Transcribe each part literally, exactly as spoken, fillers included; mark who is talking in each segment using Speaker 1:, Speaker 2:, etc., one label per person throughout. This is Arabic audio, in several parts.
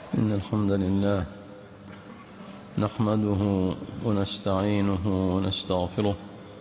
Speaker 1: إن الحمد لله نحمده ونستعينه ونستغفره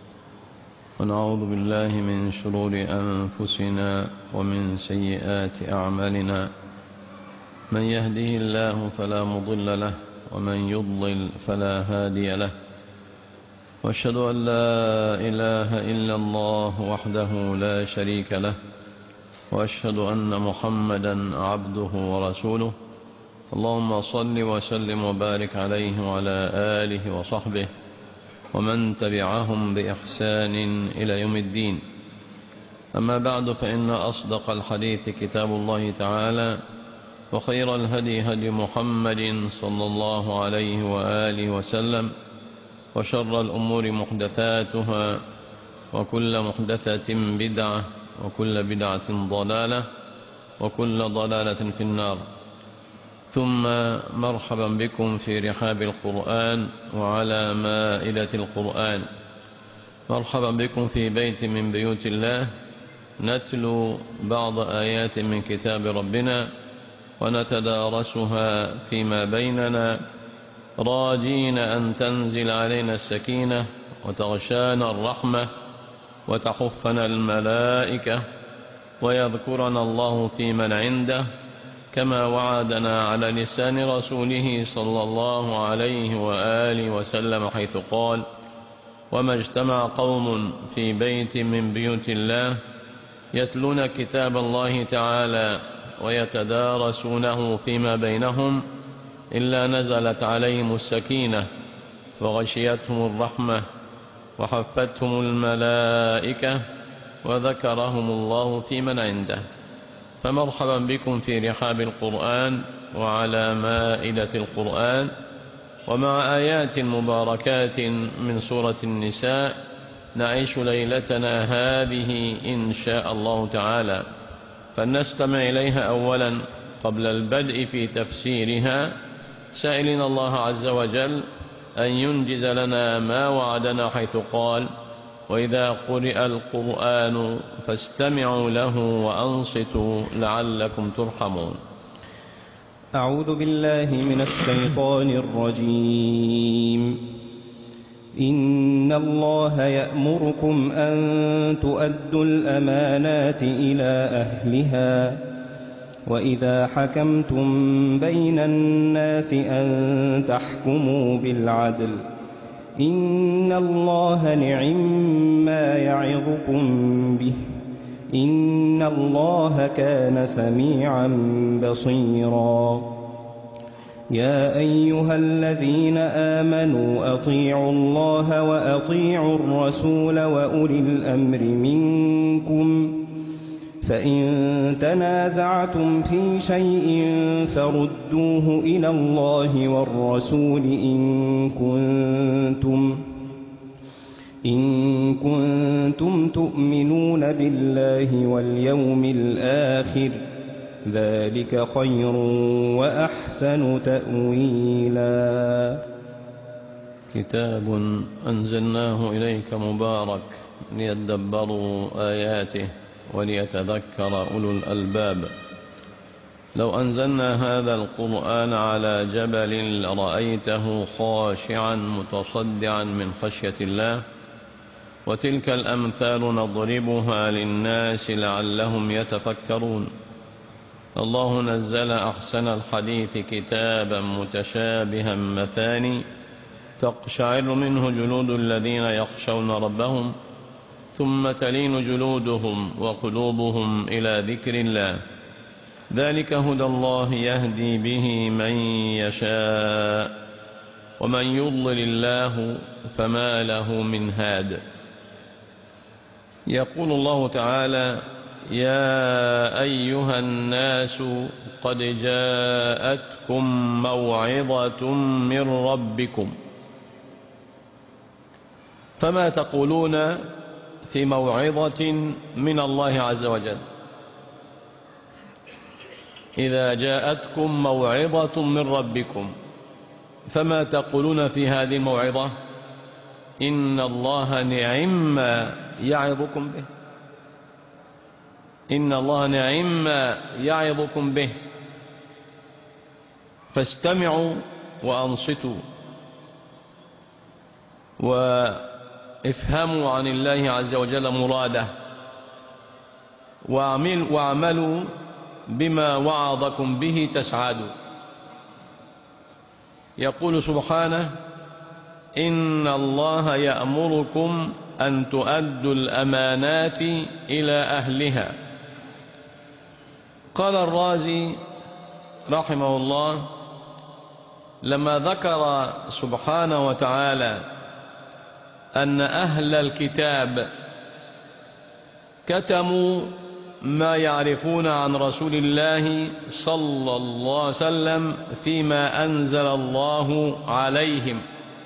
Speaker 1: ونعوذ بالله من شرور أنفسنا ومن سيئات أعمالنا. من يهده الله فلا مضل له ومن يضلل فلا هادي له، وأشهد أن لا إله إلا الله وحده لا شريك له، وأشهد أن محمدا عبده ورسوله. اللهم صل وسلم وبارك عليه وعلى آله وصحبه ومن تبعهم بإحسان إلى يوم الدين. أما بعد، فإن أصدق الحديث كتاب الله تعالى، وخير الهدي هدي محمد صلى الله عليه وآله وسلم، وشر الأمور محدثاتها، وكل محدثة بدعة، وكل بدعة ضلالة، وكل ضلالة في النار. ثم مرحبا بكم في رحاب القرآن وعلى مائدة القرآن. مرحبا بكم في بيت من بيوت الله، نتلو بعض آيات من كتاب ربنا ونتدارسها فيما بيننا، راجين أن تنزل علينا السكينة وتغشانا الرحمة وتحفنا الملائكة ويذكرنا الله في من عنده، كما وعدنا على لسان رسوله صلى الله عليه وآله وسلم، حيث قال: وما اجتمع قوم في بيت من بيوت الله يتلون كتاب الله تعالى ويتدارسونه فيما بينهم إلا نزلت عليهم السكينة وغشيتهم الرحمة وحفتهم الملائكة وذكرهم الله في من عنده. فمرحبا بكم في رحاب القرآن وعلى مائدة القرآن، ومع آيات مباركات من سورة النساء نعيش ليلتنا هذه إن شاء الله تعالى. فلنستمع إليها أولا قبل البدء في تفسيرها، سائلين الله عز وجل أن ينجز لنا ما وعدنا، حيث قال: وإذا قرئ القرآن فاستمعوا له وأنصتوا لعلكم ترحمون.
Speaker 2: أعوذ بالله من الشيطان الرجيم. إن الله يأمركم أن تؤدوا الأمانات إلى أهلها، وإذا حكمتم بين الناس أن تحكموا بالعدل، إن الله نعما يعظكم به، إن الله كان سميعا بصيرا. يا أيها الذين آمنوا أطيعوا الله وأطيعوا الرسول وأولي الأمر منكم، فإن تنازعتم في شيء فردوه إلى الله والرسول إن كنتم إن كنتم تؤمنون بالله واليوم الآخر، ذلك خير وأحسن تأويلا.
Speaker 1: كتاب أنزلناه إليك مبارك ليدبروا آياته وليتذكر أولو الألباب. لو أنزلنا هذا القرآن على جبل لرأيته خاشعا متصدعا من خشية الله. وتلك الأمثال نضربها للناس لعلهم يتفكرون. الله نزل أحسن الحديث كتابا متشابها مثاني تقشعر منه جلود الذين يخشون ربهم، ثم تلين جلودهم وقلوبهم إلى ذكر الله. ذلك هدى الله يهدي به من يشاء، ومن يضلل الله فما له من هاد. يقول الله تعالى: يا أيها الناس قد جاءتكم موعظة من ربكم. فما تقولون في موعظة من الله عز وجل؟ إذا جاءتكم موعظة من ربكم فما تقولون في هذه الموعظة؟ إن الله نعم يعظكم به، إن الله نعم يعظكم به. فاستمعوا وأنصتوا وافهموا عن الله عز وجل مراده، واعملوا بما وعظكم به تسعدوا. يقول سبحانه: إن الله يأمركم أن تؤدوا الأمانات إلى أهلها. قال الرازي رحمه الله: لما ذكر سبحانه وتعالى أن أهل الكتاب كتموا ما يعرفون عن رسول الله صلى الله عليه وسلم فيما أنزل الله عليهم،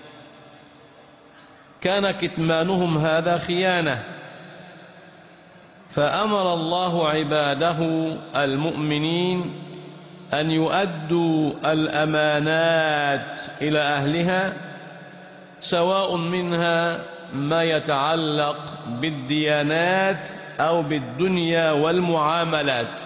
Speaker 1: كان كتمانهم هذا خيانة، فأمر الله عباده المؤمنين أن يؤدوا الأمانات إلى أهلها، سواء منها ما يتعلق بالديانات أو بالدنيا والمعاملات.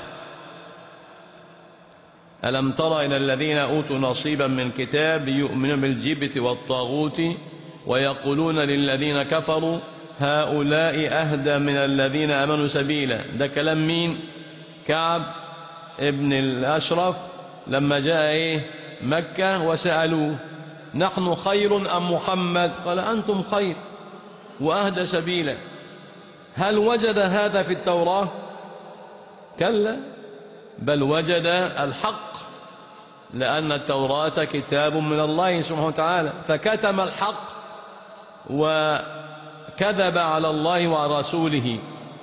Speaker 1: ألم تر إلى الذين أوتوا نصيبا من الكتاب يؤمنون بالجبت والطاغوت ويقولون للذين كفروا هؤلاء أهدى من الذين آمنوا سبيلا. ده كلام مين؟ كعب ابن الأشرف لما جاء إيه مكة وسألوه: نحن خير أم محمد؟ قال: أنتم خير وأهدى سبيلا. هل وجد هذا في التوراة؟ كلا، بل وجد الحق، لأن التوراة كتاب من الله سبحانه وتعالى، فكتم الحق وكذب على الله وعلى رسوله،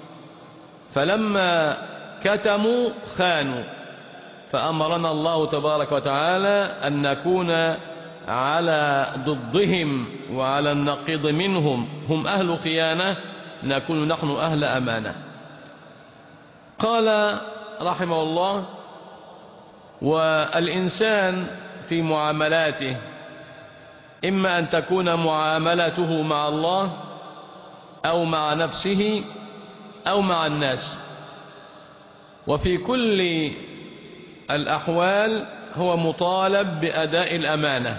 Speaker 1: فلما كتموا خانوا، فأمرنا الله تبارك وتعالى أن نكون على ضدهم وعلى النقيض منهم، هم أهل خيانة، نكون نحن أهل أمانة. قال رحمه الله: والإنسان في معاملاته إما أن تكون معاملته مع الله أو مع نفسه أو مع الناس، وفي كل الأحوال هو مطالب بأداء الأمانة.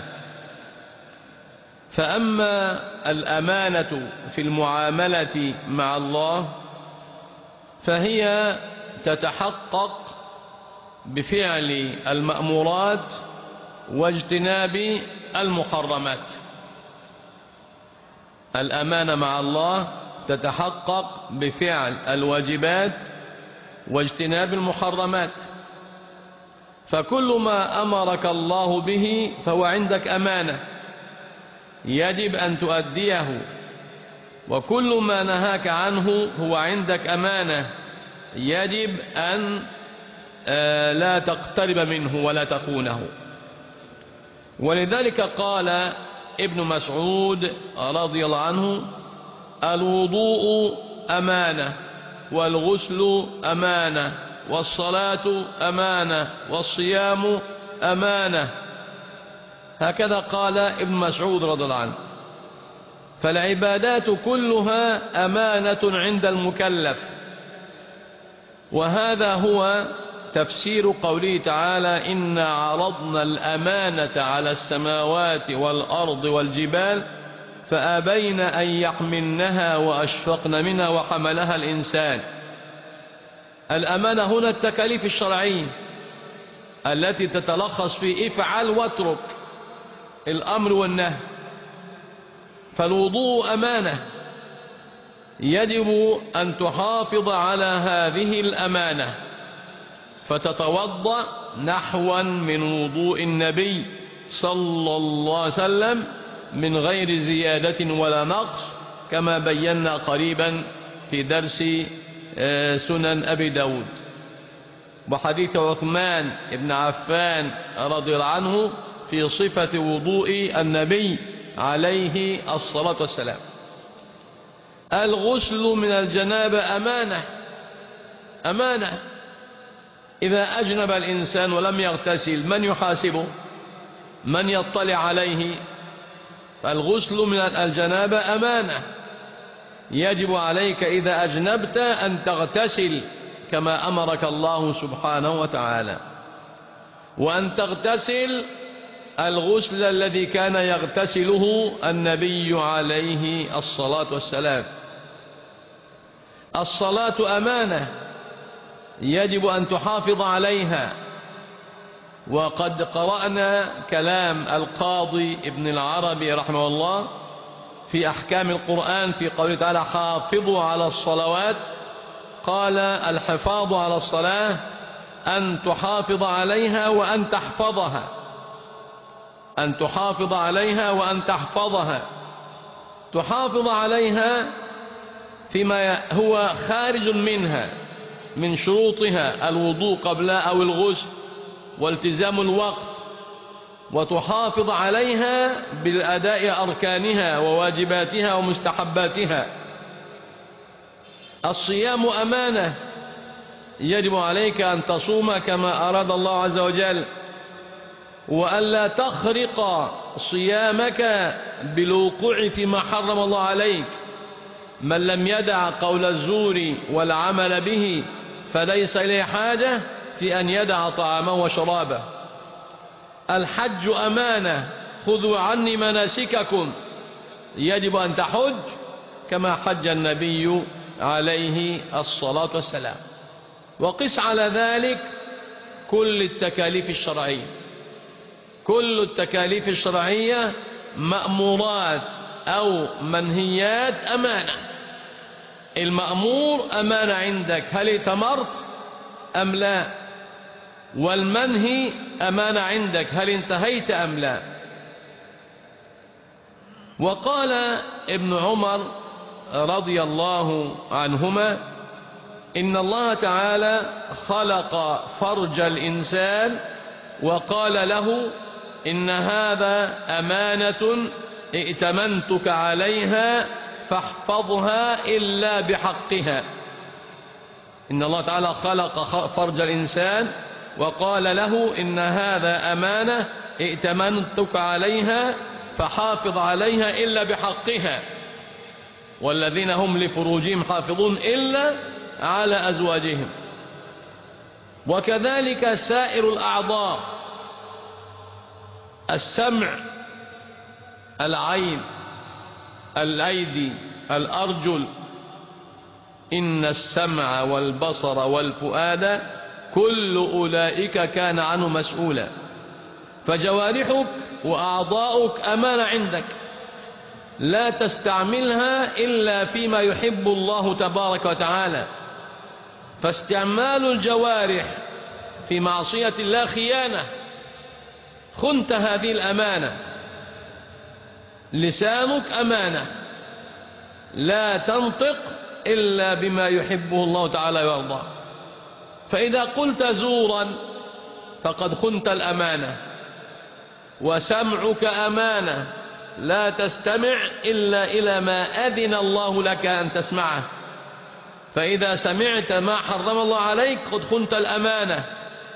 Speaker 1: فأما الأمانة في المعاملة مع الله فهي تتحقق بفعل المأمورات واجتناب المحرمات. الأمانة مع الله تتحقق بفعل الواجبات واجتناب المحرمات، فكل ما أمرك الله به فهو عندك أمانة يجب أن تؤديه، وكل ما نهاك عنه هو عندك أمانة يجب أن لا تقترب منه ولا تخونه. ولذلك قال ابن مسعود رضي الله عنه: الوضوء أمانة، والغسل أمانة، والصلاة أمانة، والصيام أمانة. هكذا قال ابن مسعود رضي الله عنه. فالعبادات كلها أمانة عند المكلف، وهذا هو تفسير قوله تعالى: إنا عرضنا الأمانة على السماوات والأرض والجبال فأبين أن يحملنها وأشفقن منها وحملها الإنسان. الأمانة هنا التكاليف الشرعية التي تتلخص في افعل واترك، الأمر والنهي. فالوضوء أمانة، يجب أن تحافظ على هذه الأمانة، فتتوضأ نحوا من وضوء النبي صلى الله عليه وسلم من غير زيادة ولا نقص، كما بينا قريبا في درس سنن أبي داود، وحديث عثمان بن عفان رضي الله عنه في صفة وضوء النبي عليه الصلاة والسلام. الغسل من الجنابة أمانة، أمانة. إذا أجنب الإنسان ولم يغتسل من يحاسبه؟ من يطلع عليه؟ فالغسل من الجنابة أمانة، يجب عليك إذا أجنبت أن تغتسل كما أمرك الله سبحانه وتعالى. وأن تغتسل الغسل الذي كان يغتسله النبي عليه الصلاة والسلام. الصلاة أمانة يجب أن تحافظ عليها، وقد قرأنا كلام القاضي ابن العربي رحمه الله في أحكام القرآن في قوله تعالى حافظوا على الصلوات. قال الحفاظ على الصلاة أن تحافظ عليها وأن تحفظها، أن تحافظ عليها وأن تحفظها. تحافظ عليها فيما هو خارج منها من شروطها الوضوء قبلها أو الغسل والتزام الوقت، وتحافظ عليها بالأداء أركانها وواجباتها ومستحباتها. الصيام أمانة يجب عليك أن تصوم كما أراد الله عز وجل، وألا تخرق صيامك بالوقوع فيما حرم الله عليك. من لم يدع قول الزور والعمل به فليس إليه حاجة في أن يدع طعامه وشرابه. الحج أمانة، خذوا عني مناسككم، يجب أن تحج كما حج النبي عليه الصلاة والسلام. وقس على ذلك كل التكاليف الشرعية، كل التكاليف الشرعية مأمورات أو منهيات أمانة. المأمور أمانة عندك، هل ائتمرت أم لا؟ والمنهي أمانة عندك، هل انتهيت أم لا؟ وقال ابن عمر رضي الله عنهما إن الله تعالى خلق فرج الإنسان وقال له إن هذا أمانة ائتمنتك عليها فاحفظها إلا بحقها. إن الله تعالى خلق فرج الإنسان وقال له إن هذا أمانة ائتمنتك عليها فحافظ عليها إلا بحقها، والذين هم لفروجهم حافظون إلا على أزواجهم. وكذلك سائر الأعضاء، السمع، العين، الأيدي، الأرجل، إن السمع والبصر والفؤاد كل أولئك كان عنه مسؤولا. فجوارحك وأعضاؤك أمانة عندك، لا تستعملها إلا فيما يحب الله تبارك وتعالى. فاستعمال الجوارح في معصية الله خيانة، خنت هذه الأمانة. لسانك أمانة، لا تنطق إلا بما يحبه الله تعالى ويرضاه. فإذا قلت زورا فقد خنت الأمانة. وسمعك أمانة، لا تستمع إلا إلى ما أذن الله لك أن تسمعه. فإذا سمعت ما حرم الله عليك قد خنت الأمانة.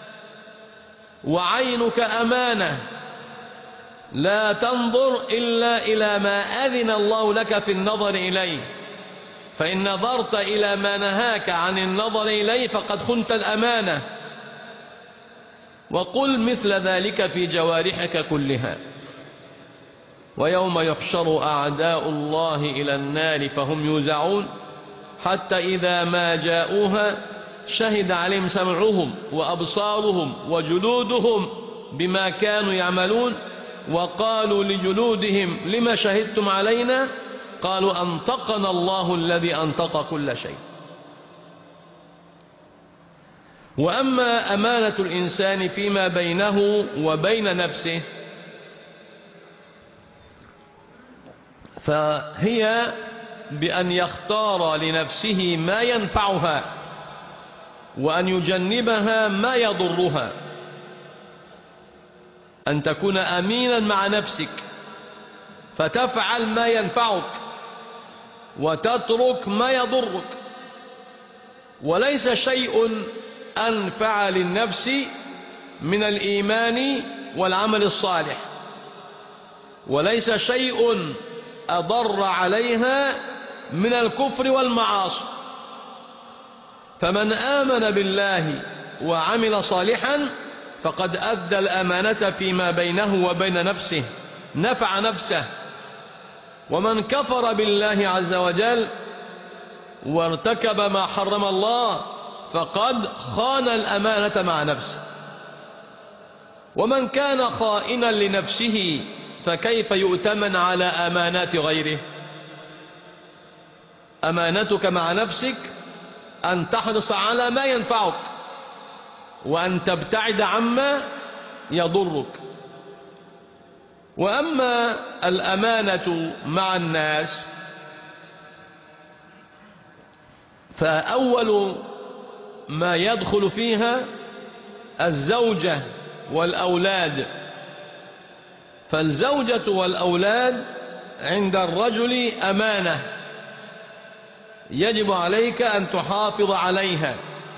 Speaker 1: وعينك أمانة، لا تنظر إلا إلى ما أذن الله لك في النظر إليه. فإن نظرت إلى ما نهاك عن النظر إليه فقد خنت الأمانة. وقل مثل ذلك في جوارحك كلها. ويوم يحشر أعداء الله إلى النار فهم يوزعون حتى إذا ما جاءوها شهد عليهم سمعهم وأبصارهم وجلودهم بما كانوا يعملون وقالوا لجلودهم لما شهدتم علينا قالوا أنطقنا الله الذي أنطق كل شيء. وأما أمانة الإنسان فيما بينه وبين نفسه فهي بأن يختار لنفسه ما ينفعها وأن يجنبها ما يضرها. أن تكون أمينا مع نفسك فتفعل ما ينفعك وتترك ما يضرك. وليس شيء أنفع للنفس من الإيمان والعمل الصالح، وليس شيء أضر عليها من الكفر والمعاصي. فمن آمن بالله وعمل صالحا فقد أدى الأمانة فيما بينه وبين نفسه، نفع نفسه. ومن كفر بالله عز وجل وارتكب ما حرم الله فقد خان الأمانة مع نفسه. ومن كان خائنا لنفسه فكيف يؤتمن على أمانات غيره؟ أمانتك مع نفسك أن تحرص على ما ينفعك وأن تبتعد عما يضرك. وأما الأمانة مع الناس فأول ما يدخل فيها الزوجة والأولاد. فالزوجة والأولاد عند الرجل أمانة يجب عليك أن تحافظ عليها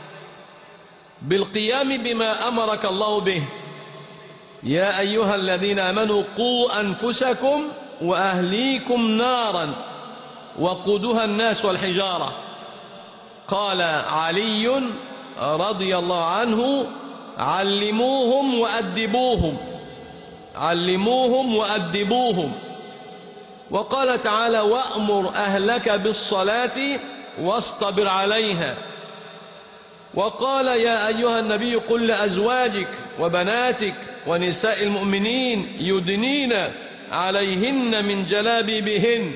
Speaker 1: بالقيام بما أمرك الله به. يا أيها الذين آمنوا قوا أنفسكم وأهليكم نارا وقودها الناس والحجارة. قال علي رضي الله عنه علموهم وأدبوهم، علموهم وأدبوهم. وقال تعالى وأمر أهلك بالصلاة واصطبر عليها. وقال يا أيها النبي قل لأزواجك وبناتك ونساء المؤمنين يدنين عليهن من جلابيبهن.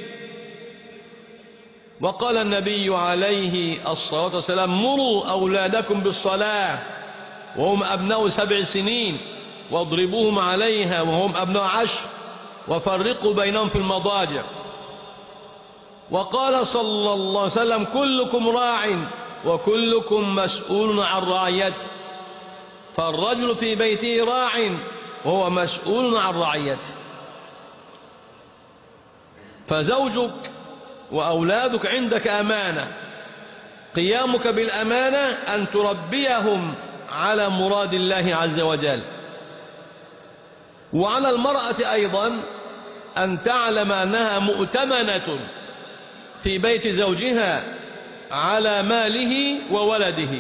Speaker 1: وقال النبي عليه الصلاة والسلام مروا أولادكم بالصلاة وهم أبناء سبع سنين واضربوهم عليها وهم أبناء عشر وفرقوا بينهم في المضاجع. وقال صلى الله عليه وسلم كلكم راع وكلكم مسؤول عن رعيته. فالرجل في بيته راع وهو مسؤول عن رعيته. فزوجك وأولادك عندك أمانة، قيامك بالأمانة أن تربيهم على مراد الله عز وجل. وعلى المرأة أيضا أن تعلم أنها مؤتمنة في بيت زوجها على ماله وولده.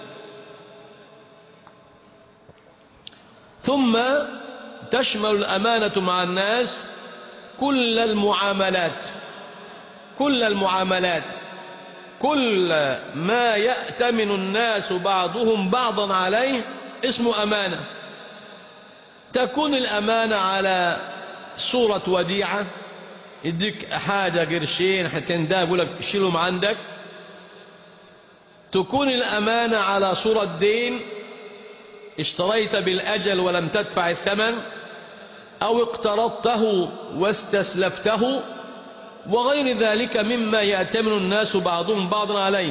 Speaker 1: ثم تشمل الأمانة مع الناس كل المعاملات، كل المعاملات، كل ما يأتمن الناس بعضهم بعضا عليه اسمه أمانة. تكون الأمانة على صورة وديعة، يديك حاجة قرشين حتى ده يقول لك شيلهم عندك. تكون الأمانة على صورة دين، اشتريت بالأجل ولم تدفع الثمن، أو اقترضته واستسلفته، وغير ذلك مما يأتمن الناس بعضهم بعضا عليه.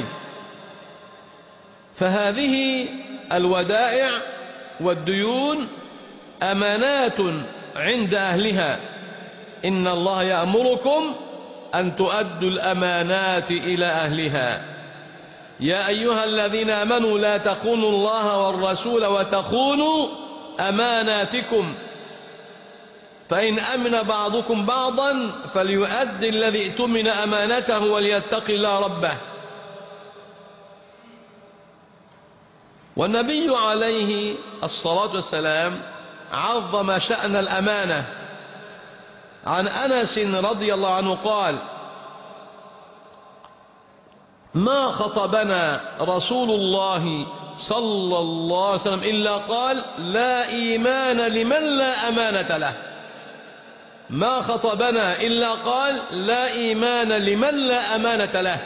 Speaker 1: فهذه الودائع والديون أمانات عند أهلها. إن الله يأمركم أن تؤدوا الأمانات إلى أهلها. يا أيها الذين آمنوا لا تخونوا الله والرسول وتخونوا أماناتكم فإن أمن بعضكم بعضا فليؤدي الذي اؤتمن أمانته وليتق الله ربه. والنبي عليه الصلاة والسلام عظم شأن الأمانة. عن أنس رضي الله عنه قال ما خطبنا رسول الله صلى الله عليه وسلم إلا قال لا إيمان لمن لا أمانة له. ما خطبنا إلا قال لا إيمان لمن لا أمانة له.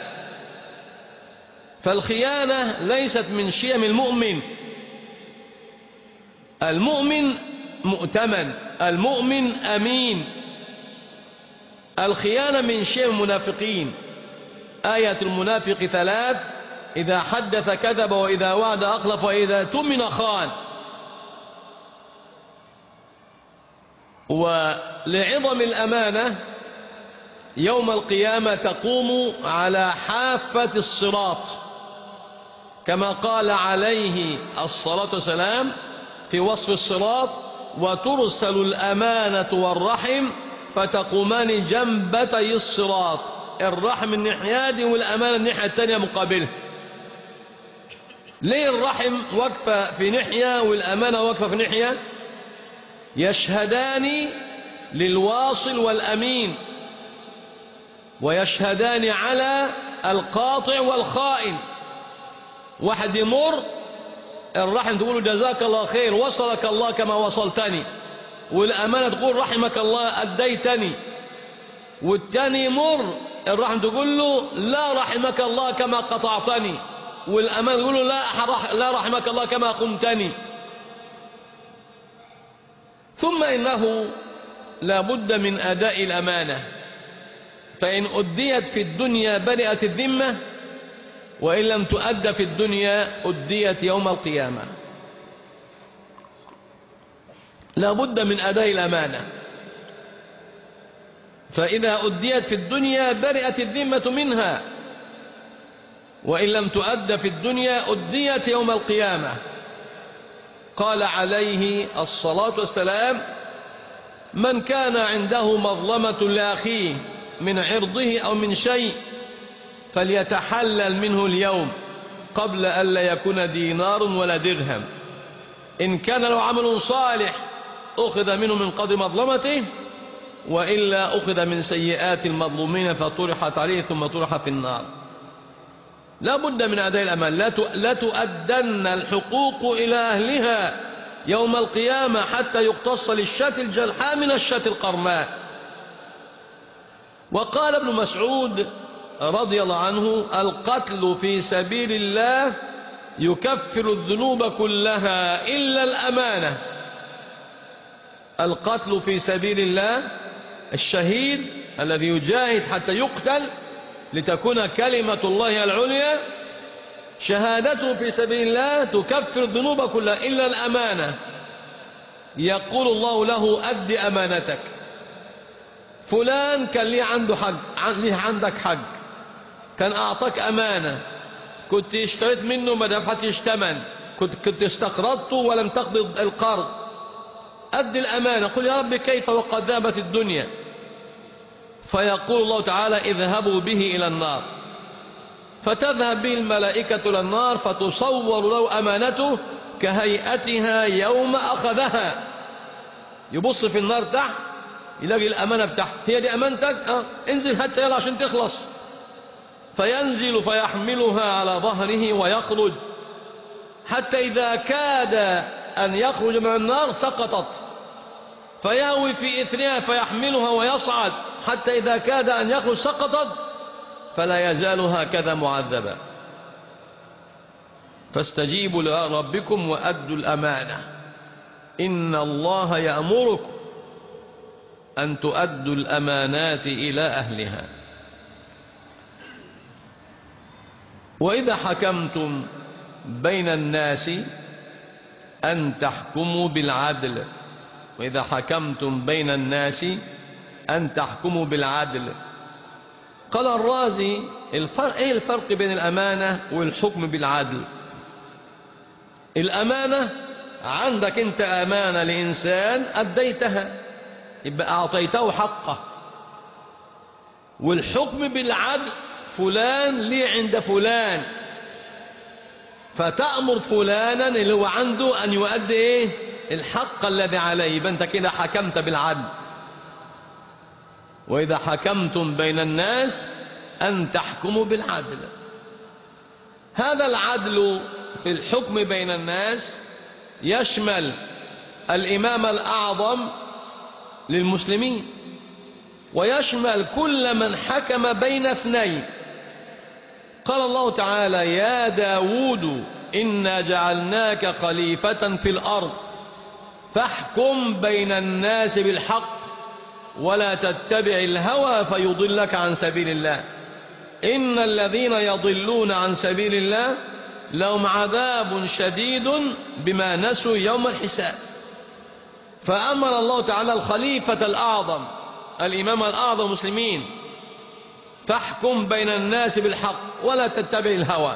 Speaker 1: فالخيانة ليست من شيم المؤمن. المؤمن مؤتمن، المؤمن أمين. الخيانة من شيم المنافقين. آية المنافق ثلاث: إذا حدث كذب وإذا وعد أخلف وإذا تمن خان. ولعظم الأمانة يوم القيامة تقوم على حافة الصراط كما قال عليه الصلاة والسلام في وصف الصراط: وترسل الأمانة والرحم فتقومان جنبتي الصراط. الرحم الناحية دي والأمانة الناحية التانية مقابله. ليه الرحم واقفة في ناحية والأمانة واقفة في ناحية؟ يشهدان للواصل والأمين، ويشهدان على القاطع والخائن. واحد يمر الرحم تقول جزاك الله خير، وصلك الله كما وصلتني، والأمانة تقول رحمك الله أديتني. والتاني يمر الرحم تقول له لا رحمك الله كما قطعتني، والأمانة تقول له لا, لا رحمك الله كما قمتني. ثم إنه لا بد من أداء الأمانة، فإن أديت في الدنيا برئت الذمة، وإن لم تؤد في الدنيا أديت يوم القيامة. لا بد من أداء الأمانة، فإذا أديت في الدنيا برئت الذمة منها، وإن لم تؤد في الدنيا أديت يوم القيامة. قال عليه الصلاة والسلام: من كان عنده مظلمة لأخيه من عرضه أو من شيء فليتحلل منه اليوم قبل أن لا يكون دينار ولا درهم. إن كان له عمل صالح أخذ منه من قدر مظلمته، وإلا أخذ من سيئات المظلومين فطرحت عليه ثم طرح في النار. لا بد من أداء الأمان، لا تؤدن الحقوق إلى أهلها يوم القيامة حتى يقتص للشاة الجلحاء من الشاة القرماء. وقال ابن مسعود رضي الله عنه: القتل في سبيل الله يكفر الذنوب كلها إلا الأمانة. القتل في سبيل الله، الشهيد الذي يجاهد حتى يقتل لتكون كلمة الله العليا، شهادته في سبيل الله تكفر الذنوب كلها إلا الأمانة. يقول الله له: أد أمانتك. فلان كان ليه عنده حق، ليه عندك حق، كان أعطاك أمانة، كنت اشتريت منه ما دفعتش ثمن، كنت كنت استقرضته ولم تقبض القرض، أد الأمانة. قل يا رب كيف وقد ذهبت الدنيا؟ فيقول الله تعالى: اذهبوا به إلى النار. فتذهب به الملائكة إلى النار فتصور له أمانته كهيئتها يوم أخذها. يبص في النار تحت يلاقي الأمانة بتاعته، هي دي أمانتك؟ أه. انزل حتى يلا عشان تخلص. فينزل فيحملها على ظهره ويخرج، حتى إذا كاد أن يخرج من النار سقطت، فيهوي في إثرها فيحملها ويصعد، حتى إذا كاد أن يخرج سقطت، فلا يزال هكذا معذبا. فاستجيبوا لربكم وأدوا الأمانة، إن الله يأمركم أن تؤدوا الأمانات إلى أهلها. وإذا حكمتم بين الناس أن تحكموا بالعدل. وإذا حكمتم بين الناس أن تحكموا بالعدل. قال الرازي: الفرق إيه الفرق بين الأمانة والحكم بالعدل؟ الأمانة عندك أنت أمانة لإنسان أديتها، يبقى أعطيته حقه. والحكم بالعدل فلان لي عند فلان، فتأمر فلانا اللي هو عنده أن يؤدي إيه؟ الحق الذي عليه. يبقى أنت كده حكمت بالعدل. وإذا حكمتم بين الناس أن تحكموا بالعدل. هذا العدل في الحكم بين الناس يشمل الإمام الأعظم للمسلمين، ويشمل كل من حكم بين اثنين. قال الله تعالى: يا داود إنا جعلناك خليفة في الأرض فاحكم بين الناس بالحق ولا تتبع الهوى فيضلك عن سبيل الله إن الذين يضلون عن سبيل الله لهم عذاب شديد بما نسوا يوم الحساب. فأمر الله تعالى الخليفة الأعظم الإمام الأعظم المسلمين: فاحكم بين الناس بالحق ولا تتبع الهوى.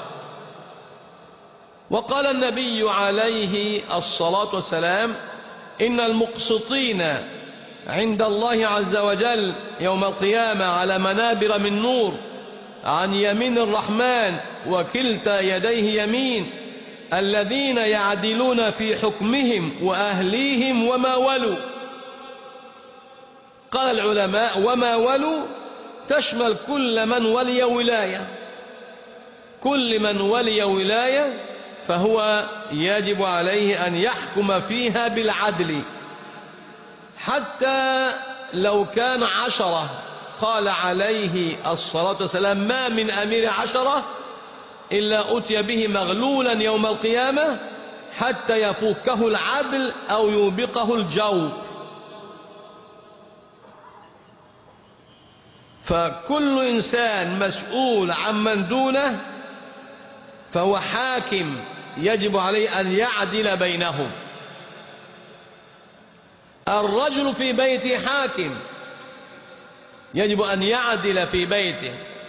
Speaker 1: وقال النبي عليه الصلاة والسلام: إن المقسطين عند الله عز وجل يوم القيامة على منابر من نور عن يمين الرحمن وكلتا يديه يمين، الذين يعدلون في حكمهم وأهليهم وما ولوا. قال العلماء وما ولوا تشمل كل من ولي ولاية، كل من ولي ولاية فهو يجب عليه أن يحكم فيها بالعدل، حتى لو كان عشرة. قال عليه الصلاة والسلام ما من أمير عشرة إلا أتي به مغلولا يوم القيامة حتى يفكه العدل أو يوبقه الجور. فكل إنسان مسؤول عمن دونه فهو حاكم، يجب عليه أن يعدل بينهم. الرجل في بيته حاكم، يجب أن يعدل في بيته.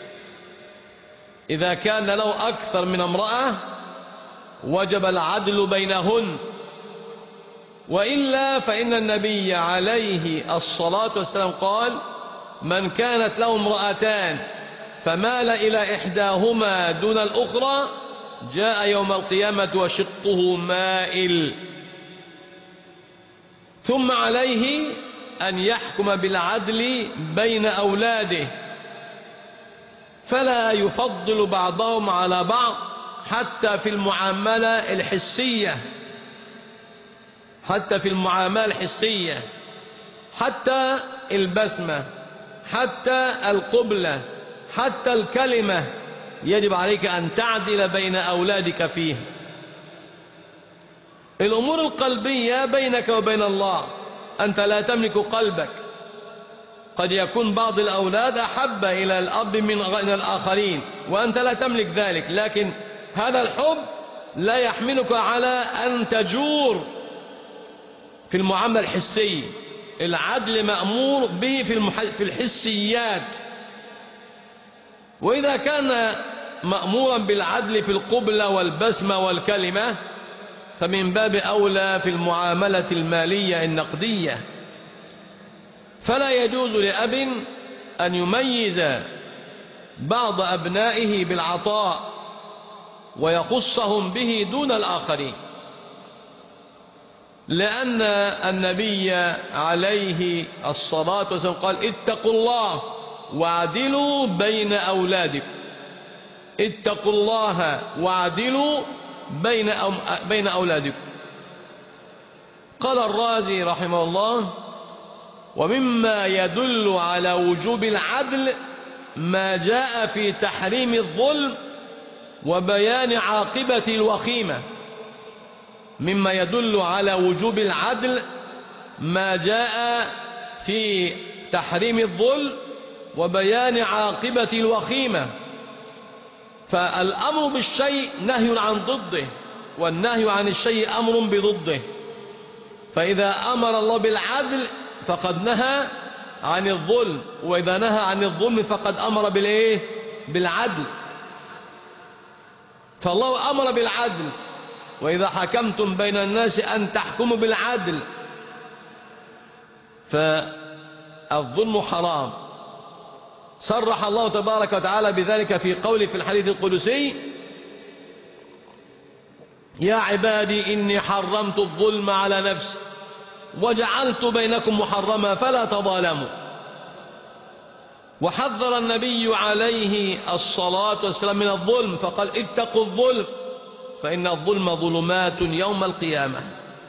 Speaker 1: إذا كان له أكثر من امرأة وجب العدل بينهن، وإلا فإن النبي عليه الصلاة والسلام قال من كانت له امرأتان فمال إلى إحداهما دون الأخرى جاء يوم القيامة وشقه مائل. ثم عليه أن يحكم بالعدل بين أولاده، فلا يفضل بعضهم على بعض حتى في المعاملة الحسية، حتى في المعاملة الحسية، حتى البسمة، حتى القبلة، حتى الكلمة يجب عليك أن تعدل بين أولادك فيه. الأمور القلبية بينك وبين الله، أنت لا تملك قلبك. قد يكون بعض الأولاد أحب إلى الأب من الآخرين وأنت لا تملك ذلك، لكن هذا الحب لا يحملك على أن تجور في المعاملة الحسية. العدل مأمور به في الحسيات، وإذا كان مأمورا بالعدل في القبلة والبسمة والكلمة فمن باب أولى في المعاملة المالية النقدية. فلا يجوز لأب أن يميز بعض أبنائه بالعطاء ويخصهم به دون الآخرين، لأن النبي عليه الصلاة والسلام قال اتقوا الله واعدلوا بين أولادكم، اتقوا الله واعدلوا بين بين أولادكم. قال الرازي رحمه الله ومما يدل على وجوب العدل ما جاء في تحريم الظلم وبيان عاقبة الوخيمة. مما يدل على وجوب العدل ما جاء في تحريم الظلم وبيان عاقبة الوخيمة. فالأمر بالشيء نهي عن ضده، والنهي عن الشيء أمر بضده. فإذا أمر الله بالعدل فقد نهى عن الظلم، وإذا نهى عن الظلم فقد أمر بالإيه؟ بالعدل. فالله أمر بالعدل، وإذا حكمتم بين الناس أن تحكموا بالعدل. فالظلم حرام، صرح الله تبارك وتعالى بذلك في قوله في الحديث القدسي يا عبادي إني حرمت الظلم على نفسي وجعلت بينكم محرما فلا تظالموا. وحذر النبي عليه الصلاة والسلام من الظلم فقال اتقوا الظلم فإن الظلم ظلمات يوم القيامة.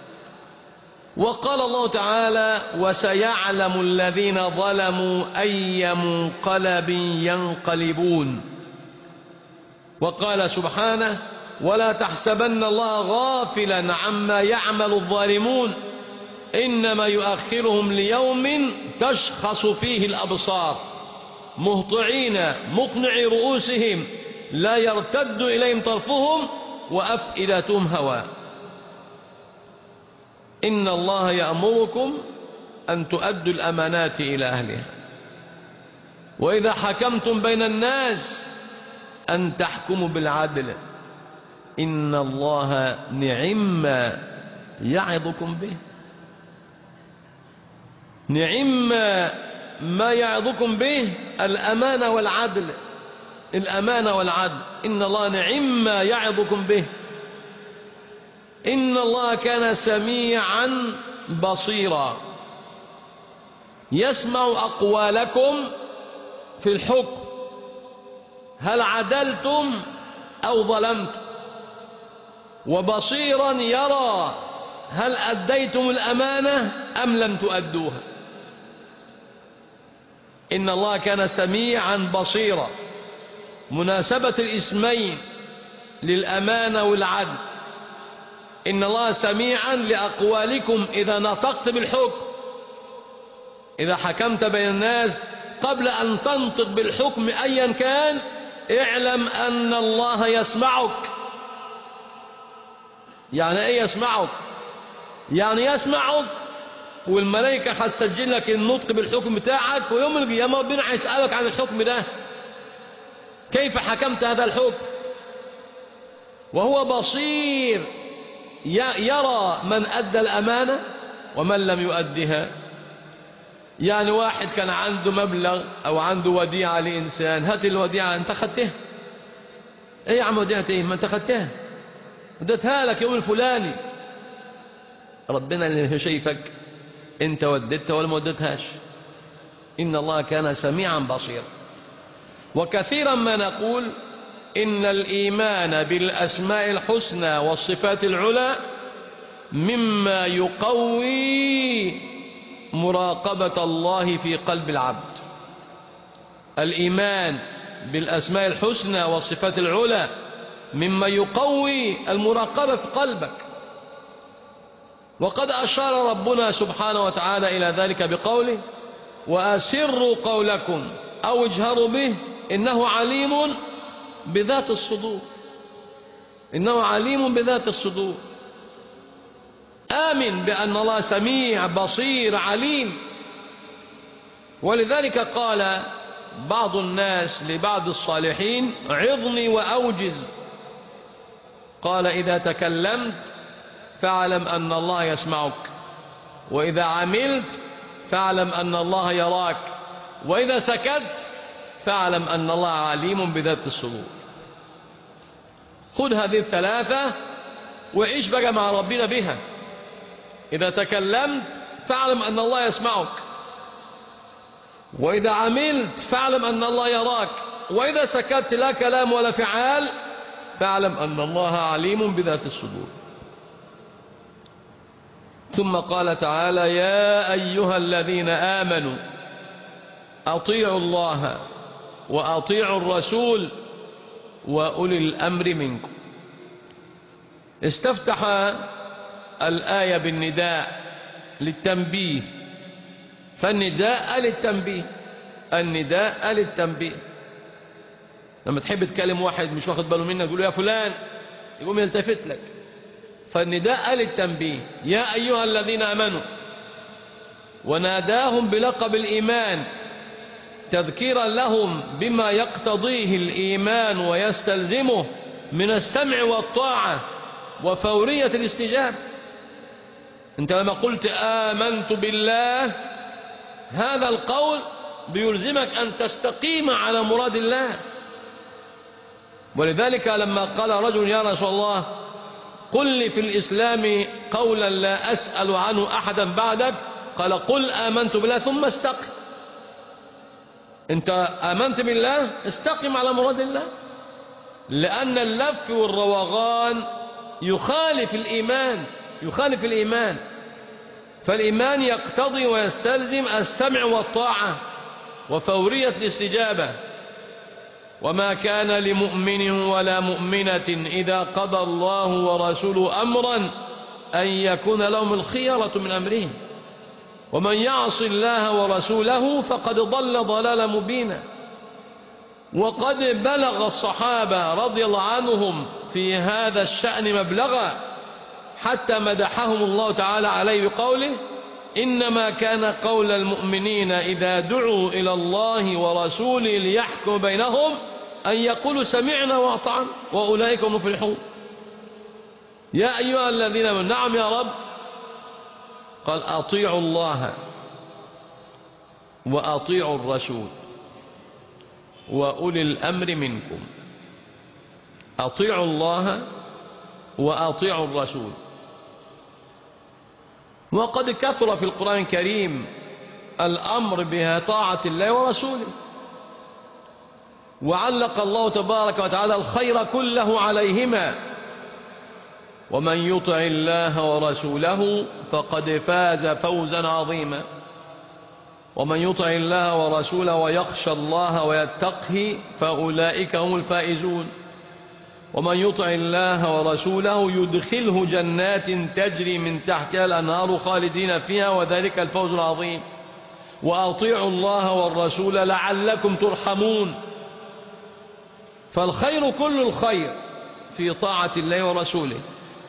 Speaker 1: وقال الله تعالى وسيعلم الذين ظلموا أي منقلب ينقلبون. وقال سبحانه ولا تحسبن الله غافلا عما يعمل الظالمون إنما يؤخرهم ليوم تشخص فيه الأبصار مهطعين مقنعي رؤوسهم لا يرتد إليهم طرفهم وأفئدتهم هواء. إن الله يأمركم أن تؤدوا الأمانات إلى أهلها وإذا حكمتم بين الناس أن تحكموا بالعدل إن الله نعم ما يعظكم به. نعم ما يعظكم به الأمانة والعدل، الأمانة والعدل إن الله نعم ما يعظكم به. إن الله كان سميعا بصيرا يسمع أقوالكم في الحكم هل عدلتم أو ظلمتم، وبصيرا يرى هل أديتم الأمانة أم لم تؤدوها. إن الله كان سميعا بصيرا، مناسبة الاسمين للأمانة والعدل. إن الله سميعا لأقوالكم إذا نطقت بالحكم، إذا حكمت بين الناس قبل أن تنطق بالحكم أيا كان اعلم أن الله يسمعك. يعني إيه يسمعك؟ يعني يسمعك والملائكة هتسجل لك النطق بالحكم بتاعك، ويوم القيامة ربنا هيسألك عن الحكم ده، كيف حكمت هذا الحكم؟ وهو بصير يرى من أدى الأمانة ومن لم يؤدها. يعني واحد كان عنده مبلغ أو عنده وديعة لإنسان، هات الوديعة أنت خدتها. إيه يا عم وديعة إيه؟ ما أنت خدتها، ودتها لك يوم الفلاني. ربنا اللي شايفك أنت وديتها ولا ما وديتهاش. إن الله كان سميعا بصيرا. وكثيرا ما نقول إن الإيمان بالأسماء الحسنى والصفات العلى مما يقوي مراقبة الله في قلب العبد. الإيمان بالأسماء الحسنى والصفات العلى مما يقوي المراقبة في قلبك. وقد أشار ربنا سبحانه وتعالى إلى ذلك بقوله وأسروا قولكم أو اجهروا به إنه عليم بذات الصدور. إنه عليم بذات الصدور. آمن بأن الله سميع بصير عليم. ولذلك قال بعض الناس لبعض الصالحين عظني وأوجز. قال إذا تكلمت فاعلم أن الله يسمعك، وإذا عملت فاعلم أن الله يراك، وإذا سكت فاعلم أن الله عليم بذات الصدور. خذ هذه الثلاثة وعيش بقى مع ربنا بها. إذا تكلمت فاعلم أن الله يسمعك، وإذا عملت فاعلم أن الله يراك، وإذا سكت لا كلام ولا فعال فاعلم أن الله عليم بذات الصدور. ثم قال تعالى يا أيها الذين آمنوا أطيعوا الله وأطيعوا الرسول وأولي الأمر منكم. استفتح الآية بالنداء للتنبيه، فالنداء للتنبيه. النداء للتنبيه. لما تحب تكلم واحد مش واخد باله منك تقول له يا فلان، يقوم يلتفت لك. فالنداء للتنبيه يا أيها الذين آمنوا، وناداهم بلقب الإيمان تذكيرا لهم بما يقتضيه الإيمان ويستلزمه من السمع والطاعة وفورية الاستجابة. انت لما قلت آمنت بالله هذا القول بيلزمك أن تستقيم على مراد الله. ولذلك لما قال رجل يا رسول الله قل لي في الإسلام قولا لا أسأل عنه أحدا بعدك، قال قل آمنت بالله ثم استقم. انت آمنت بالله استقم على مراد الله، لأن اللف والروغان يخالف الإيمان، يخالف الإيمان. فالإيمان يقتضي ويستلزم السمع والطاعة وفورية الاستجابة. وما كان لمؤمن ولا مؤمنة إذا قضى الله ورسوله أمرا أن يكون لهم الخيرة من أمرهم، ومن يعص الله ورسوله فقد ضل ضلالا مبينا. وقد بلغ الصحابة رضي الله عنهم في هذا الشأن مبلغا، حتى مدحهم الله تعالى عليه بقوله إنما كان قول المؤمنين إذا دعوا إلى الله ورسوله ليحكم بينهم أن يقولوا سمعنا وأطعنا وأولئك هم المفلحون. يا أيها الذين آمنوا، نعم يا رب، قال أطيعوا الله وأطيعوا الرسول وأولي الأمر منكم. أطيعوا الله وأطيعوا الرسول. وقد كثر في القرآن الكريم الأمر بطاعة الله ورسوله، وعلق الله تبارك وتعالى الخير كله عليهما: ومن يطع الله ورسوله فقد فاز فوزا عظيما. ومن يطع الله ورسوله ويخشى الله ويتقه فأولئك هم الفائزون. ومن يطع الله ورسوله يدخله جنات تجري من تحتها الأنهار خالدين فيها وذلك الفوز العظيم. وأطيعوا الله والرسول لعلكم ترحمون. فالخير كل الخير في طاعة الله ورسوله.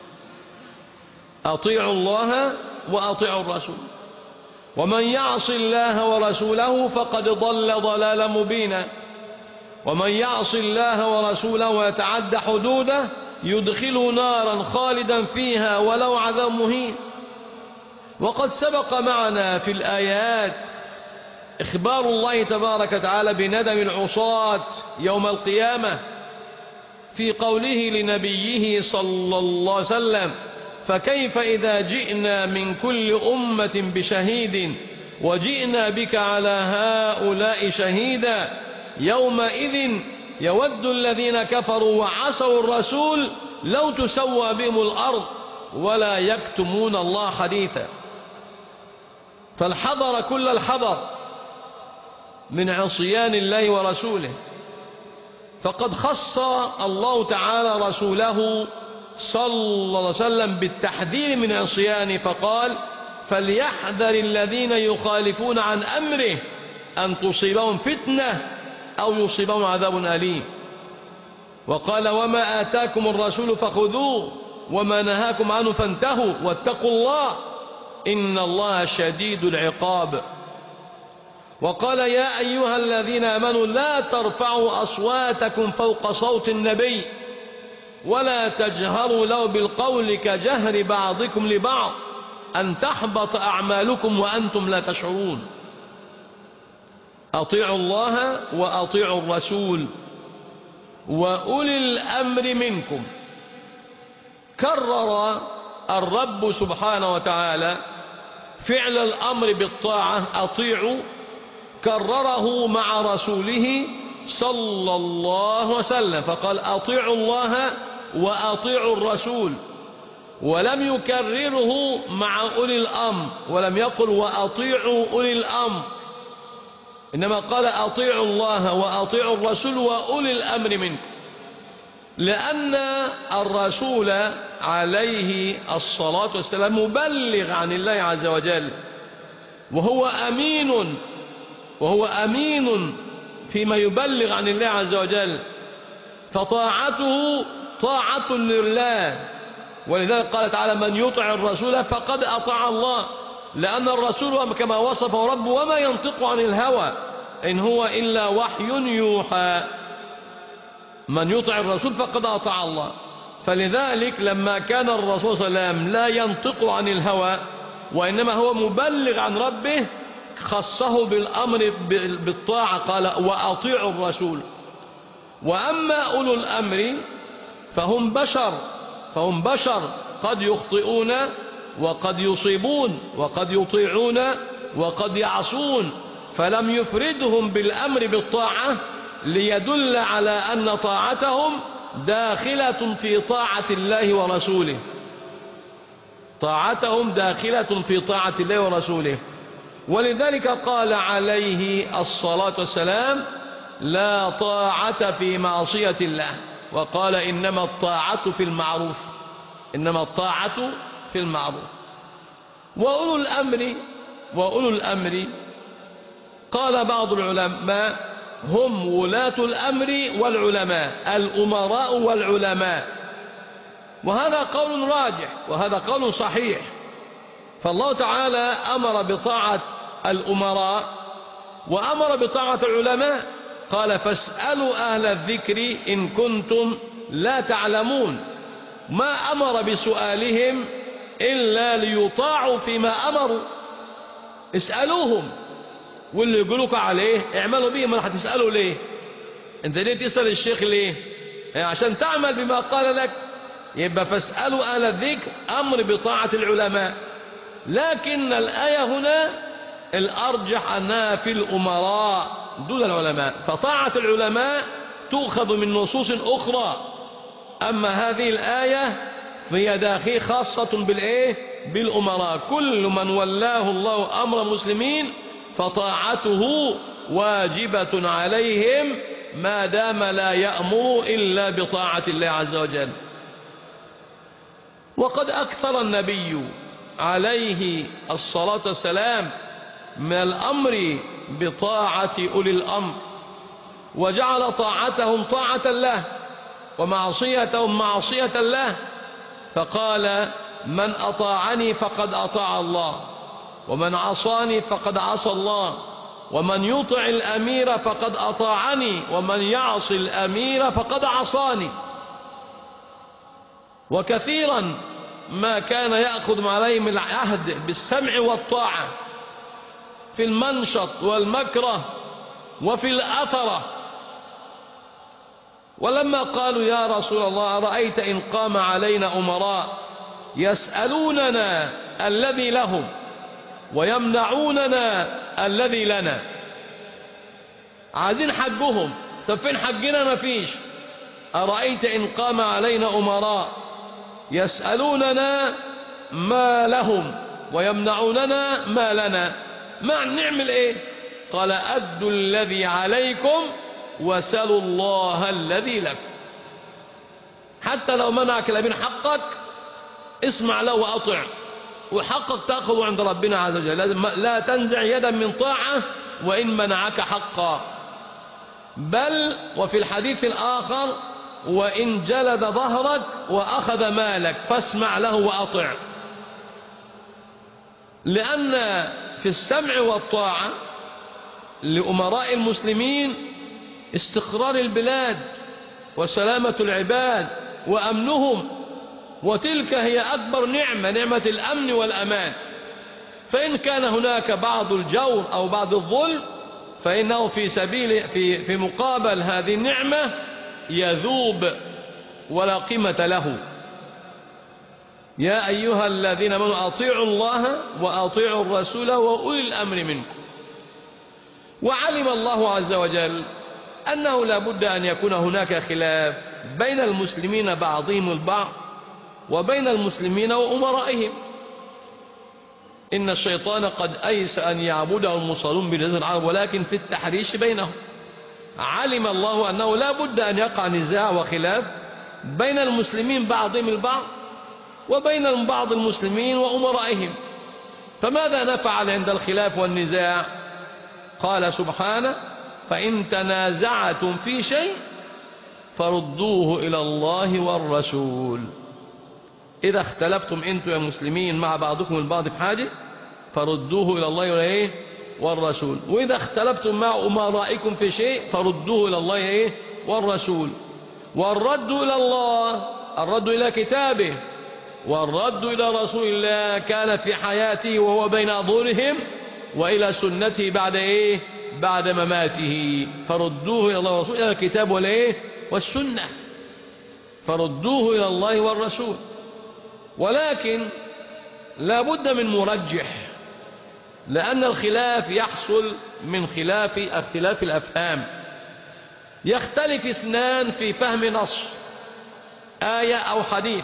Speaker 1: أطيعوا الله وأطيعوا الرسول. ومن يعص الله ورسوله فقد ضل ضلالا مبينا. ومن يعص الله ورسوله ويتعد حدوده يدخله نارا خالدا فيها ولو عذاب مهين. وقد سبق معنا في الآيات إخبار الله تبارك وتعالى بندم العصاة يوم القيامة في قوله لنبيه صلى الله عليه وسلم: فكيف إذا جئنا من كل أمة بشهيد وجئنا بك على هؤلاء شهيدا يومئذ يود الذين كفروا وعصوا الرسول لو تسوى بهم الأرض ولا يكتمون الله حديثا. فالحذر كل الحذر من عصيان الله ورسوله. فقد خص الله تعالى رسوله صلى الله عليه وسلم بالتحذير من عصيانه فقال: فليحذر الذين يخالفون عن أمره أن تصيبهم فتنة أو يصيبهم عذاب أليم. وقال: وما آتاكم الرسول فخذوه وما نهاكم عنه فانتهوا واتقوا الله إن الله شديد العقاب. وقال: يا أيها الذين آمنوا لا ترفعوا أصواتكم فوق صوت النبي ولا تجهروا له بالقول كجهر بعضكم لبعض أن تحبط أعمالكم وأنتم لا تشعرون. أطيعوا الله وأطيعوا الرسول وأولي الأمر منكم. كرر الرب سبحانه وتعالى فعل الأمر بالطاعة أطيعوا، كرره مع رسوله صلى الله عليه وسلم فقال: أطيعوا الله وأطيعوا الرسول، ولم يكرره مع أولي الأمر، ولم يقل وأطيعوا أولي الأمر، إنما قال: أطيعوا الله وأطيعوا الرسول وأولي الأمر منكم. لأن الرسول عليه الصلاة والسلام مبلغ عن الله عز وجل، وهو أمين وهو أمين فيما يبلغ عن الله عز وجل، فطاعته طاعة لله. ولذلك قال تعالى: من يطع الرسول فقد أطاع الله، لأن الرسول كما وصفه ربه وما ينطق عن الهوى إن هو إلا وحي يوحى. من يطع الرسول فقد أطاع الله. فلذلك لما كان الرسول صلى الله عليه وسلم لا ينطق عن الهوى وإنما هو مبلغ عن ربه خصه بالأمر بالطاعة، قال: وأطيعوا الرسول. وأما أولو الأمر فهم بشر فهم بشر قد يخطئون وقد يصيبون وقد يطيعون وقد يعصون، فلم يفردهم بالأمر بالطاعة ليدل على أن طاعتهم داخلة في طاعة الله ورسوله. طاعتهم داخلة في طاعة الله ورسوله. ولذلك قال عليه الصلاة والسلام: لا طاعة في معصية الله، وقال: إنما الطاعة في المعروف إنما الطاعة في المعروف. وأولو الأمر وأولو الأمر قال بعض العلماء هم ولاة الأمر والعلماء، الأمراء والعلماء، وهذا قول راجح وهذا قول صحيح. فالله تعالى أمر بطاعة الأمراء وأمر بطاعة العلماء، قال: فاسألوا أهل الذكر إن كنتم لا تعلمون. ما أمر بسؤالهم إلا ليطاعوا فيما أمروا. اسألوهم، واللي يقولوك عليه اعملوا به. ما هتسألوا ليه؟ انت ليه تسأل الشيخ ليه؟ عشان تعمل بما قال لك. يبقى فاسألوا أهل الذكر أمر بطاعة العلماء. لكن الآية هنا الأرجح أنها في الأمراء دون العلماء، فطاعة العلماء تؤخذ من نصوص أخرى. أما هذه الآية فهي داخل خاصة بالإيه؟ بالأمراء، كل من ولاه الله أمر مسلمين فطاعته واجبة عليهم ما دام لا يأمر إلا بطاعة الله عز وجل. وقد أكثر النبي عليه الصلاة والسلام من الأمر بطاعة أولي الأمر، وجعل طاعتهم طاعة له ومعصيتهم معصية له، فقال: من أطاعني فقد أطاع الله، ومن عصاني فقد عصى الله، ومن يطع الأمير فقد أطاعني، ومن يعص الأمير فقد عصاني. وكثيرا ما كان يأخذ عليهم العهد بالسمع والطاعة في المنشط والمكره وفي الأثرة. ولما قالوا: يا رسول الله أرأيت إن قام علينا أمراء يسألوننا الذي لهم ويمنعوننا الذي لنا، عايزين حقهم، طب فين حقنا؟ ما فيش. أرأيت إن قام علينا أمراء يسألوننا ما لهم ويمنعوننا ما لنا، ما نعمل إيه؟ قال: أدوا الذي عليكم وسلوا الله الذي لكم. حتى لو منعك الأمين حقك اسمع له وأطع، وحقك تأخذ عند ربنا عز وجل، لا تنزع يدا من طاعة وإن منعك حقا. بل وفي الحديث الآخر: وإن جلد ظهرك وأخذ مالك فاسمع له وأطع. لأن في السمع والطاعة لأمراء المسلمين استقرار البلاد وسلامة العباد وأمنهم، وتلك هي أكبر نعمة، نعمة الأمن والأمان. فإن كان هناك بعض الجور أو بعض الظلم فإنه في سبيل في في مقابل هذه النعمة يذوب ولا قيمة له. يا أيها الذين آمنوا أطيعوا الله وأطيعوا الرسول وأولي الأمر منكم. وعلم الله عز وجل أنه لا بد أن يكون هناك خلاف بين المسلمين بعضهم البعض وبين المسلمين وأمرائهم. إن الشيطان قد أيس أن يعبده المصلون بلسان العرب ولكن في التحريش بينهم. علم الله أنه لا بد أن يقع نزاع وخلاف بين المسلمين بعضهم البعض وبين بعض المسلمين وأمرائهم. فماذا نفعل عند الخلاف والنزاع؟ قال سبحانه: فإن تنازعتم في شيء فردوه إلى الله والرسول. إذا اختلفتم أنتم يا مسلمين مع بعضكم البعض في حاجة فردوه إلى الله والرسول، وإذا اختلفتم مع أمرائكم في شيء فردوه إلى الله والرسول. والرد إلى الله الرد إلى كتابه، والرد إلى رسول الله كان في حياته وهو بين أظهرهم، وإلى سنته بعد إيه؟ بعد مماته. فردوه إلى الله والرسول، إلى الكتاب والإيه؟ والسنة. فردوه إلى الله والرسول. ولكن لا بد من مرجح، لأن الخلاف يحصل من خلاف اختلاف الأفهام. يختلف اثنان في فهم نص آية أو حديث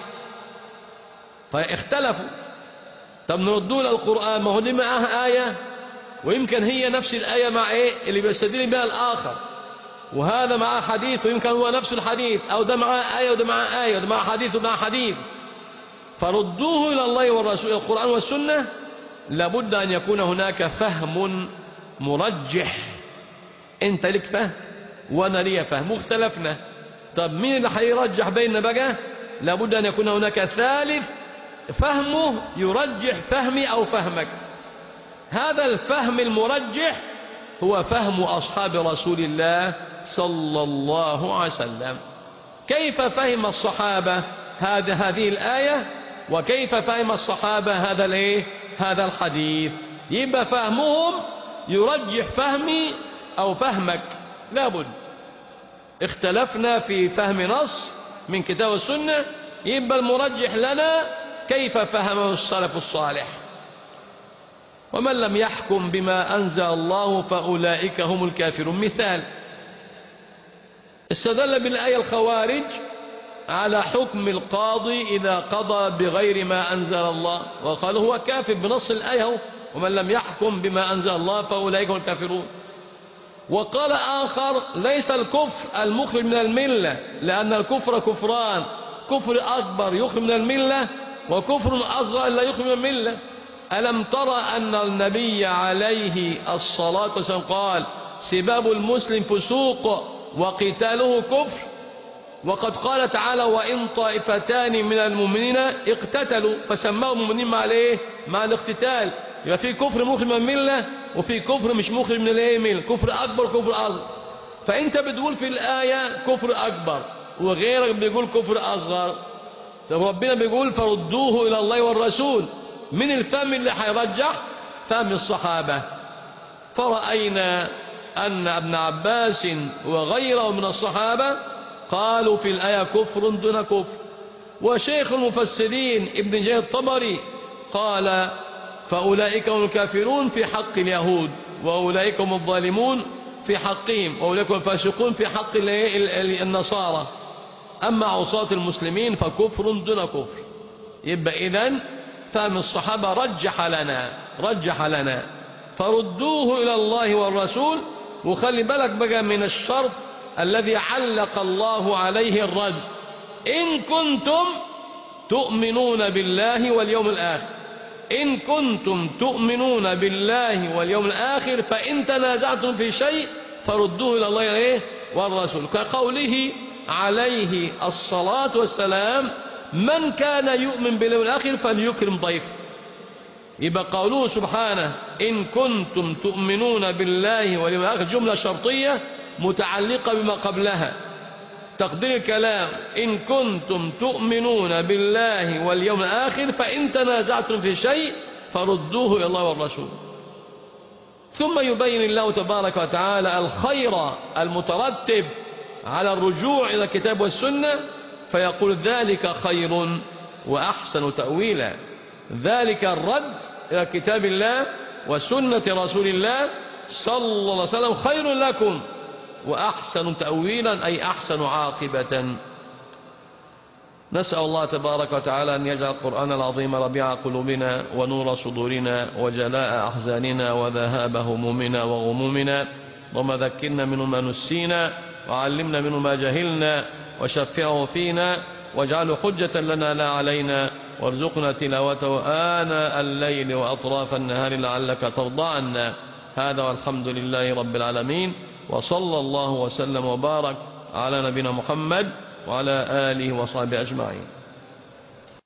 Speaker 1: فاختلفوا، طب نردوا إلى القرآن، ما هو دي معاه آية ويمكن هي نفس الآية مع إيه اللي بيستدل بها الآخر، وهذا معاه حديث ويمكن هو نفس الحديث، أو ده معاه آية وده معاه آية وده معاه حديث وده معاه حديث. فردوه إلى الله والرسول، القرآن والسنة. لابد أن يكون هناك فهم مرجح. أنت لك فهم وأنا لي فهم واختلفنا، طب مين اللي هيرجح بيننا بقى؟ لابد أن يكون هناك ثالث فهمه يرجح فهمي أو فهمك. هذا الفهم المرجح هو فهم أصحاب رسول الله صلى الله عليه وسلم. كيف فهم الصحابة هذا هذه الآية، وكيف فهم الصحابة هذا الايه هذا الحديث؟ يبقى فهمهم يرجح فهمي أو فهمك. لابد اختلفنا في فهم نص من كتاب السنة، يبقى المرجح لنا كيف فهمه السلف الصالح. ومن لم يحكم بما أنزل الله فأولئك هم الكافرون. مثال: استدل بالآية الخوارج على حكم القاضي إذا قضى بغير ما أنزل الله، وقال هو كافر بنص الآية، ومن لم يحكم بما أنزل الله فأولئك هم الكافرون. وقال آخر: ليس الكفر المخرج من الملة، لأن الكفر كفران، كفر أكبر يخرج من الملة، وكفر أصغر لا يخرج من الملة. ألم ترى أن النبي عليه الصلاة والسلام قال: سباب المسلم فسوق وقتاله كفر؟ وقد قال تعالى: وإن طائفتان من المؤمنين اقتتلوا، فسماهم مؤمنين مع الايه؟ مع الاقتتال. يبقى في كفر مخرج من الملة، وفي كفر مش مخرج من الايه؟ من كفر أكبر كفر أصغر. فأنت بتقول في الآية كفر أكبر، وغيرك بيقول كفر أصغر. طب ربنا بيقول: فردوه إلى الله والرسول. من الفهم اللي هيرجح؟ فهم الصحابة. فرأينا أن ابن عباس وغيره من الصحابة قالوا في الآية كفر دون كفر. وشيخ المفسرين ابن جرير الطبري قال: فأولئك هم الكافرون في حق اليهود، وأولئك هم الظالمون في حقهم، وأولئك هم الفاسقون في حق النصارى. أما عصاة المسلمين فكفر دون كفر. يبقى إذن فهم الصحابة رجح لنا رجح لنا فردوه إلى الله والرسول. وخلي بالك بقى من الشرط الذي علق الله عليه الرد: إن كنتم تؤمنون بالله واليوم الآخر. إن كنتم تؤمنون بالله واليوم الآخر فإن تنازعتم في شيء فردوه إلى الله والرسول، كقوله عليه الصلاة والسلام: من كان يؤمن بالله والآخر فليكرم ضيفه. يبقى قوله سبحانه: إن كنتم تؤمنون بالله واليوم الآخر، جملة شرطية متعلقة بما قبلها. تقدير الكلام: إن كنتم تؤمنون بالله واليوم الآخر فإن تنازعتم في شيء فردوه إلى الله والرسول. ثم يبين الله تبارك وتعالى الخير المترتب على الرجوع إلى الكتاب والسنة، فيقول: ذلك خير وأحسن تأويلا. ذلك الرد إلى كتاب الله وسنة رسول الله صلى الله عليه وسلم خير لكم وأحسن تأويلا، أي أحسن عاقبة. نسأل الله تبارك وتعالى أن يجعل القرآن العظيم ربيع قلوبنا ونور صدورنا وجلاء أحزاننا وذهاب همومنا وغمومنا، اللهم ذكرنا منه ما نسينا وعلمنا منه ما جهلنا وشفعه فينا واجعله حجة لنا لا علينا، وارزقنا تلاوته آناء الليل وأطراف النهار لعلك ترضى عنا. هذا والحمد لله رب العالمين، وصلى الله وسلم وبارك على نبينا محمد وعلى آله وصحبه أجمعين.